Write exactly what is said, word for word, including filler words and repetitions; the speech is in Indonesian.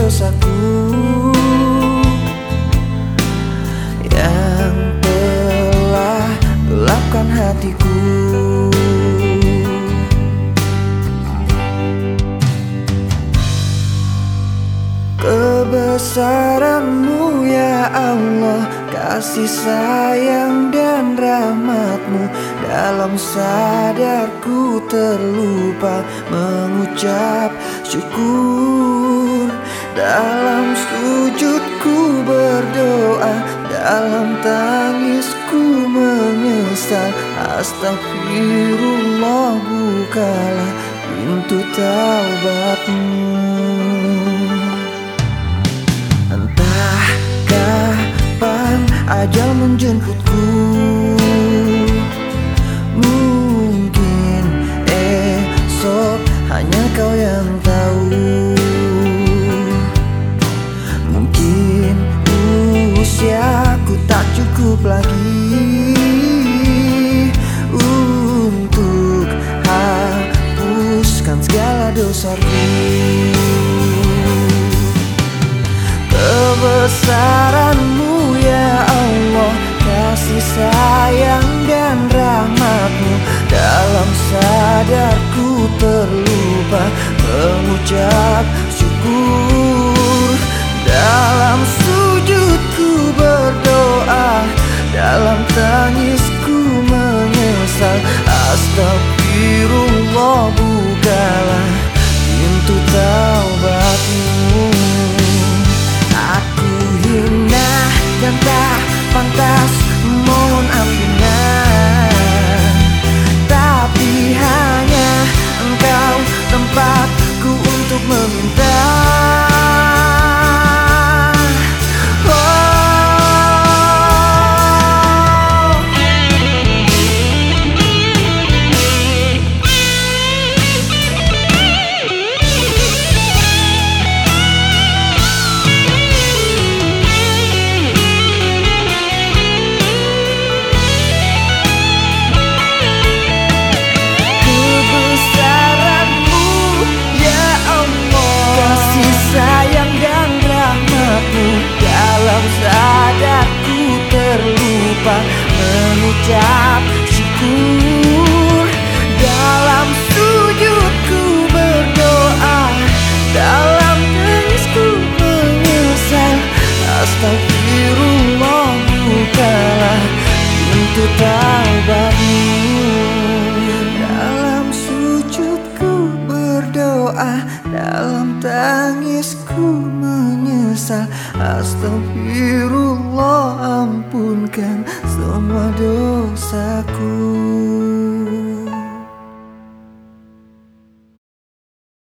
dosaku yang telah gelapkan hatiku. Kebesaran-Mu ya Allah, kasih sayang dan rahmat-Mu, dalam sadarku terlupa mengucap syukur. Dalam sujudku berdoa, dalam tangisku menyesal. Astagfirullah, bukalah pintu taubat-Mu. Entah kapan ajal menjemputku, mungkin esok hanya Kau yang tahu. Mungkin usiaku tak cukup lagi untuk hapuskan segala dosaku. Kebesaran-Mu ya Allah, kasih sayang dan rahmat-Mu, dalam sadarku terlupa mengucap syukur. Dalam sujudku berdoa, dalam tangisku menyesal. Astagfirullah, bukalah pintu taubat-Mu. Aku hina dan tak pantas mohon ampunan, tapi hanya Engkau tempatku untuk meminta. Dalam sadarku terlupa mengucap syukur. Dalam sujudku berdoa, dalam tangisku menyesal. Astagfirullah, bukalah pintu taubat-Mu. Dalam sujudku berdoa, dalam tangisku menyesal. Astagfirullah, ampunkan semua dosaku.